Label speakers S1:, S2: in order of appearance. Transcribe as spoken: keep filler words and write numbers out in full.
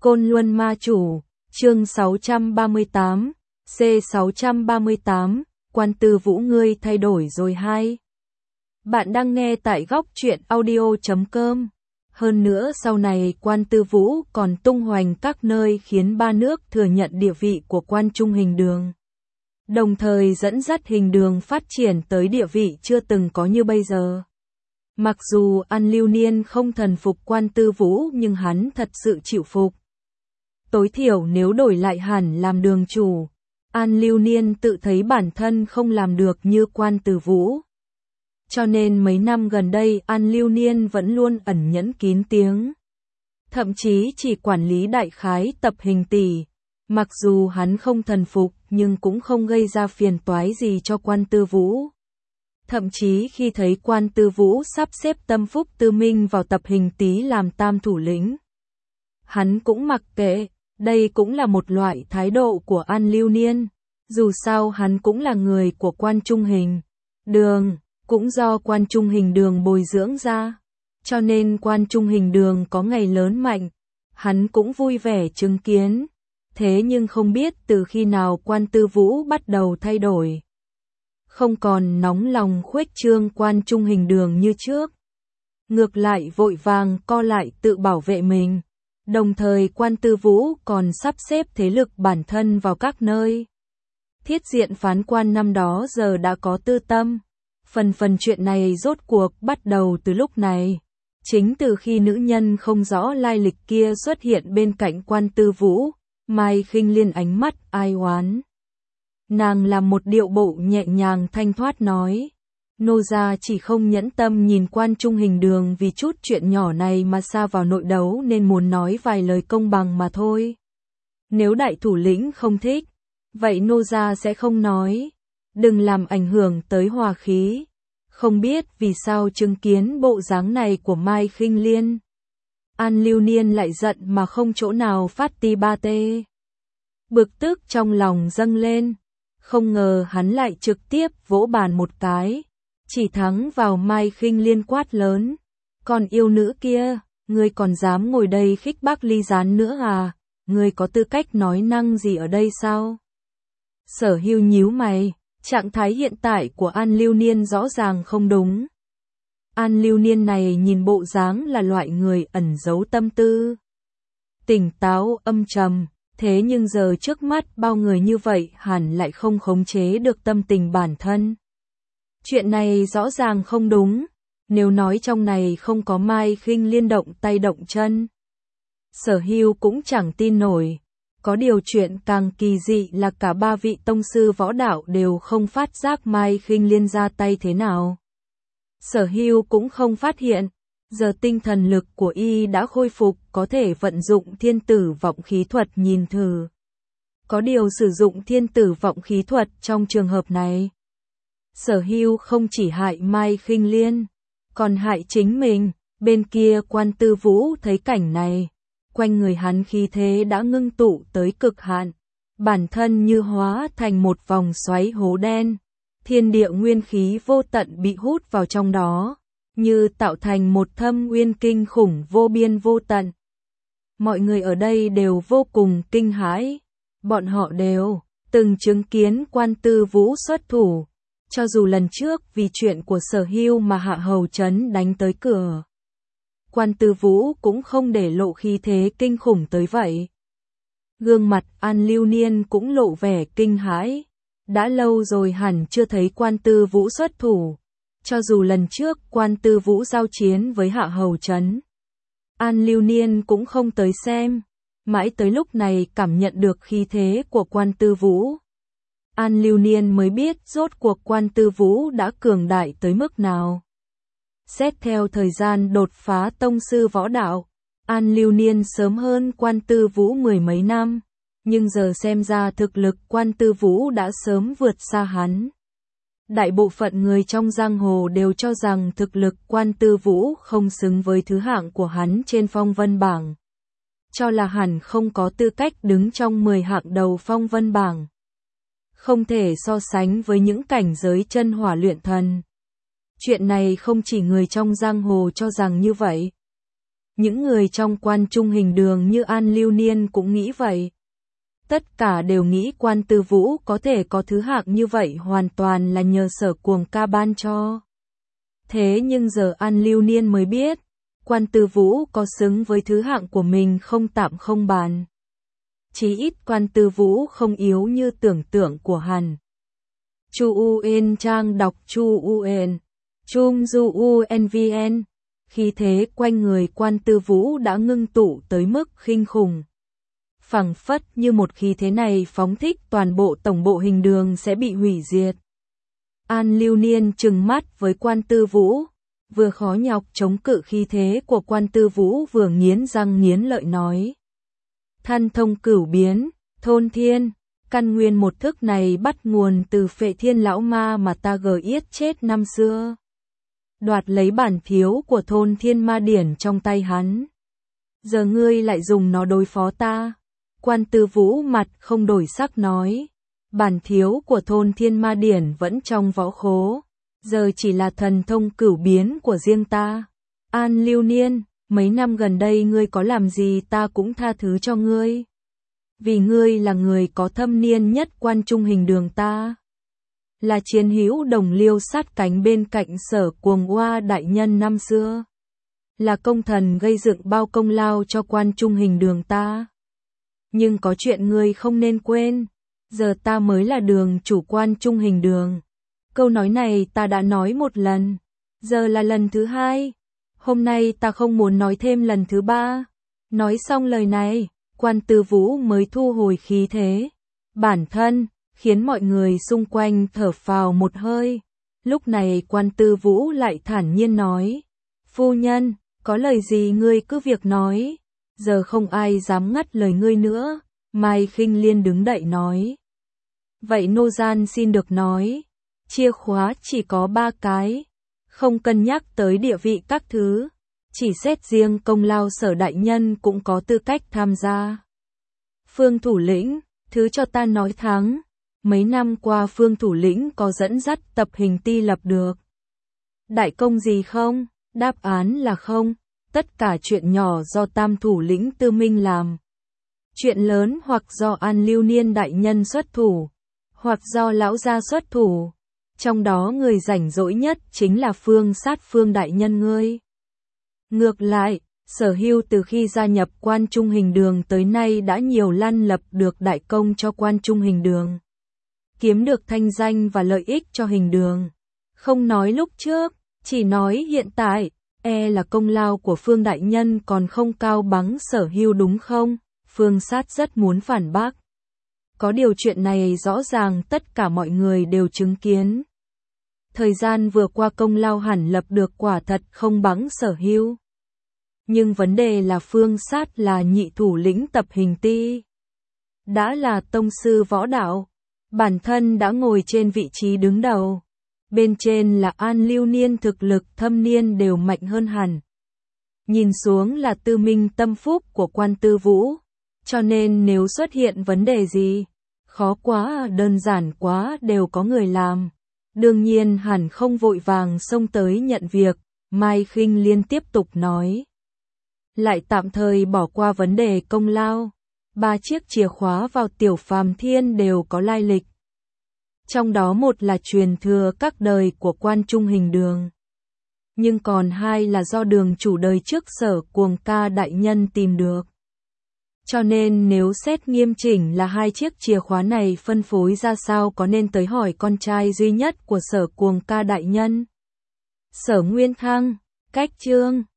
S1: Côn Luân Ma Chủ, chương sáu trăm ba mươi tám, C sáu trăm ba mươi tám, Quan Tư Vũ ngươi thay đổi rồi hai. Bạn đang nghe tại góc truyện audio chấm com. Hơn nữa sau này Quan Tư Vũ còn tung hoành các nơi khiến ba nước thừa nhận địa vị của Quan Trung Hình Đường. Đồng thời dẫn dắt Hình Đường phát triển tới địa vị chưa từng có như bây giờ. Mặc dù An Lưu Niên không thần phục Quan Tư Vũ nhưng hắn thật sự chịu phục. Tối thiểu nếu đổi lại hẳn làm đường chủ, An Lưu Niên tự thấy bản thân không làm được như Quan Tư Vũ. Cho nên mấy năm gần đây An Lưu Niên vẫn luôn ẩn nhẫn kín tiếng. Thậm chí chỉ quản lý đại khái tập Hình tỷ. Mặc dù hắn không thần phục nhưng cũng không gây ra phiền toái gì cho Quan Tư Vũ. Thậm chí khi thấy Quan Tư Vũ sắp xếp Tâm Phúc Tư Minh vào tập Hình Tý làm tam thủ lĩnh, hắn cũng mặc kệ, đây cũng là một loại thái độ của An Lưu Niên. Dù sao hắn cũng là người của Quan Trung Hình Đường, cũng do Quan Trung Hình Đường bồi dưỡng ra. Cho nên Quan Trung Hình Đường có ngày lớn mạnh, hắn cũng vui vẻ chứng kiến. Thế nhưng không biết từ khi nào Quan Tư Vũ bắt đầu thay đổi. Không còn nóng lòng khuếch trương Quan Trung Hình Đường như trước. Ngược lại vội vàng co lại tự bảo vệ mình. Đồng thời Quan Tư Vũ còn sắp xếp thế lực bản thân vào các nơi. Thiết diện phán quan năm đó giờ đã có tư tâm. Phần phần chuyện này rốt cuộc bắt đầu từ lúc này. Chính từ khi nữ nhân không rõ lai lịch kia xuất hiện bên cạnh Quan Tư Vũ, Mai Khinh Liên ánh mắt ai oán. Nàng làm một điệu bộ nhẹ nhàng thanh thoát nói. Nô gia chỉ không nhẫn tâm nhìn Quan Trung Hình Đường vì chút chuyện nhỏ này mà sa vào nội đấu nên muốn nói vài lời công bằng mà thôi. Nếu đại thủ lĩnh không thích, vậy nô gia sẽ không nói. Đừng làm ảnh hưởng tới hòa khí. Không biết vì sao chứng kiến bộ dáng này của Mai Khinh Liên, An Lưu Niên lại giận mà không chỗ nào phát ti ba tê. Bực tức trong lòng dâng lên. Không ngờ hắn lại trực tiếp vỗ bàn một cái. Chỉ thắng vào Mai Khinh Liên quát lớn. Còn yêu nữ kia, ngươi còn dám ngồi đây khích bác Ly Gián nữa à? Ngươi có tư cách nói năng gì ở đây sao? Sở Hưu nhíu mày, trạng thái hiện tại của An Lưu Niên rõ ràng không đúng. An Lưu Niên này nhìn bộ dáng là loại người ẩn giấu tâm tư. Tỉnh táo âm trầm, thế nhưng giờ trước mắt bao người như vậy hẳn lại không khống chế được tâm tình bản thân. Chuyện này rõ ràng không đúng, nếu nói trong này không có Mai Khinh Liên động tay động chân. Sở Hưu cũng chẳng tin nổi, có điều chuyện càng kỳ dị là cả ba vị tông sư võ đạo đều không phát giác Mai Khinh Liên ra tay thế nào. Sở Hưu cũng không phát hiện, giờ tinh thần lực của y đã khôi phục có thể vận dụng thiên tử vọng khí thuật nhìn thử. Có điều sử dụng thiên tử vọng khí thuật trong trường hợp này. Sở Hưu không chỉ hại Mai Khinh Liên, còn hại chính mình. Bên kia Quan Tư Vũ thấy cảnh này, quanh người hắn khí thế đã ngưng tụ tới cực hạn, bản thân như hóa thành một vòng xoáy hố đen, thiên địa nguyên khí vô tận bị hút vào trong đó, như tạo thành một thâm uyên kinh khủng vô biên vô tận. Mọi người ở đây đều vô cùng kinh hãi, bọn họ đều từng chứng kiến Quan Tư Vũ xuất thủ. Cho dù lần trước vì chuyện của Sở Hưu mà Hạ Hầu Trấn đánh tới cửa, Quan Tư Vũ cũng không để lộ khí thế kinh khủng tới vậy. Gương mặt An Lưu Niên cũng lộ vẻ kinh hãi. Đã lâu rồi hẳn chưa thấy Quan Tư Vũ xuất thủ. Cho dù lần trước Quan Tư Vũ giao chiến với Hạ Hầu Trấn, An Lưu Niên cũng không tới xem. Mãi tới lúc này cảm nhận được khí thế của Quan Tư Vũ, An Lưu Niên mới biết rốt cuộc Quan Tư Vũ đã cường đại tới mức nào. Xét theo thời gian đột phá tông sư võ đạo, An Lưu Niên sớm hơn Quan Tư Vũ mười mấy năm, nhưng giờ xem ra thực lực Quan Tư Vũ đã sớm vượt xa hắn. Đại bộ phận người trong giang hồ đều cho rằng thực lực Quan Tư Vũ không xứng với thứ hạng của hắn trên phong vân bảng, cho là hẳn không có tư cách đứng trong mười hạng đầu phong vân bảng. Không thể so sánh với những cảnh giới chân hỏa luyện thần. Chuyện này không chỉ người trong giang hồ cho rằng như vậy. Những người trong quan trung hình đường như An Lưu Niên cũng nghĩ vậy. Tất cả đều nghĩ Quan Tư Vũ có thể có thứ hạng như vậy hoàn toàn là nhờ Sở Cuồng Ca ban cho. Thế nhưng giờ An Lưu Niên mới biết, Quan Tư Vũ có xứng với thứ hạng của mình không tạm không bàn. Chí ít Quan Tư Vũ không yếu như tưởng tượng của hắn. Chu Uyên Trang đọc Chu Uyên, Chung Du Uyên vê en. Khi thế quanh người Quan Tư Vũ đã ngưng tụ tới mức khinh khủng. Phẳng phất như một khí thế này phóng thích toàn bộ tổng bộ hình đường sẽ bị hủy diệt. An Lưu Niên trừng mắt với Quan Tư Vũ, vừa khó nhọc chống cự khí thế của Quan Tư Vũ vừa nghiến răng nghiến lợi nói. Thanh thông cửu biến, thôn thiên, căn nguyên một thức này bắt nguồn từ Phệ Thiên lão ma mà ta gờ yết chết năm xưa. Đoạt lấy bản thiếu của thôn thiên ma điển trong tay hắn. Giờ ngươi lại dùng nó đối phó ta. Quan Tư Vũ mặt không đổi sắc nói. Bản thiếu của thôn thiên ma điển vẫn trong võ khố. Giờ chỉ là thần thông cửu biến của riêng ta. An Lưu Niên, mấy năm gần đây ngươi có làm gì ta cũng tha thứ cho ngươi. Vì ngươi là người có thâm niên nhất quan trung hình đường ta. Là chiến hữu đồng liêu sát cánh bên cạnh Sở Cuồng Oa đại nhân năm xưa. Là công thần gây dựng bao công lao cho quan trung hình đường ta. Nhưng có chuyện ngươi không nên quên, giờ ta mới là đường chủ quan trung hình đường. Câu nói này ta đã nói một lần, giờ là lần thứ hai. Hôm nay ta không muốn nói thêm lần thứ ba. Nói xong lời này, Quan Tư Vũ mới thu hồi khí thế. Bản thân, khiến mọi người xung quanh thở phào một hơi. Lúc này Quan Tư Vũ lại thản nhiên nói. Phu nhân, có lời gì ngươi cứ việc nói. Giờ không ai dám ngắt lời ngươi nữa. Mai Khinh Liên đứng đậy nói. Vậy nô gian xin được nói. Chìa khóa chỉ có ba cái. Không cân nhắc tới địa vị các thứ. Chỉ xét riêng công lao Sở đại nhân cũng có tư cách tham gia. Phương thủ lĩnh, thứ cho ta nói thắng. Mấy năm qua Phương thủ lĩnh có dẫn dắt tập hình ti lập được đại công gì không? Đáp án là không. Tất cả chuyện nhỏ do Tam thủ lĩnh Tư Minh làm. Chuyện lớn hoặc do An Lưu Niên đại nhân xuất thủ, hoặc do lão gia xuất thủ. Trong đó người rảnh rỗi nhất chính là Phương Sát Phương đại nhân ngươi. Ngược lại, Sở Hưu từ khi gia nhập quan trung hình đường tới nay đã nhiều lần lập được đại công cho quan trung hình đường. Kiếm được thanh danh và lợi ích cho hình đường. Không nói lúc trước, chỉ nói hiện tại, e là công lao của Phương đại nhân còn không cao bằng Sở Hưu đúng không? Phương Sát rất muốn phản bác. Có điều chuyện này rõ ràng tất cả mọi người đều chứng kiến. Thời gian vừa qua công lao hẳn lập được quả thật không bằng Sở Hưu. Nhưng vấn đề là Phương Sát là nhị thủ lĩnh tập hình ti. Đã là tông sư võ đạo. Bản thân đã ngồi trên vị trí đứng đầu. Bên trên là An Lưu Niên thực lực thâm niên đều mạnh hơn hẳn. Nhìn xuống là Tư Minh tâm phúc của Quan Tư Vũ. Cho nên nếu xuất hiện vấn đề gì, khó quá đơn giản quá đều có người làm. Đương nhiên hẳn không vội vàng xông tới nhận việc, Mai Khinh Liên tiếp tục nói. Lại tạm thời bỏ qua vấn đề công lao. Ba chiếc chìa khóa vào Tiểu Phàm Thiên đều có lai lịch. Trong đó một là truyền thừa các đời của quan trung hình đường. Nhưng còn hai là do đường chủ đời trước Sở Cuồng Ca đại nhân tìm được. Cho nên nếu xét nghiêm chỉnh là hai chiếc chìa khóa này phân phối ra sao có nên tới hỏi con trai duy nhất của Sở Cuồng Ca đại nhân. Sở Nguyên Thăng, cách chương